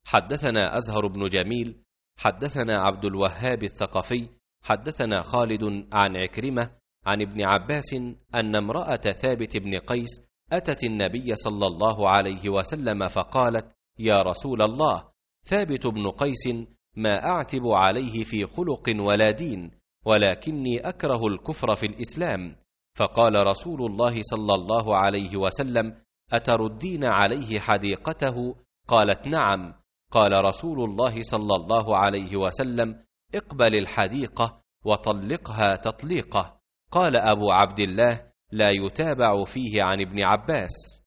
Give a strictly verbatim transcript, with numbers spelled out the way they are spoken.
حدثنا أزهر بن جميل حدثنا عبد الوهاب الثقفي حدثنا خالد عن عكرمة عن ابن عباس أن امرأة ثابت بن قيس أتت النبي صلى الله عليه وسلم فقالت: يا رسول الله، ثابت بن قيس ما أعتب عليه في خلق ولا دين، ولكني أكره الكفر في الإسلام. فقال رسول الله صلى الله عليه وسلم: أتردين عليه حديقته؟ قالت: نعم. قال رسول الله صلى الله عليه وسلم: اقبل الحديقة وطلقها تطليقة. قال أبو عبد الله: لا يتابع فيه عن ابن عباس.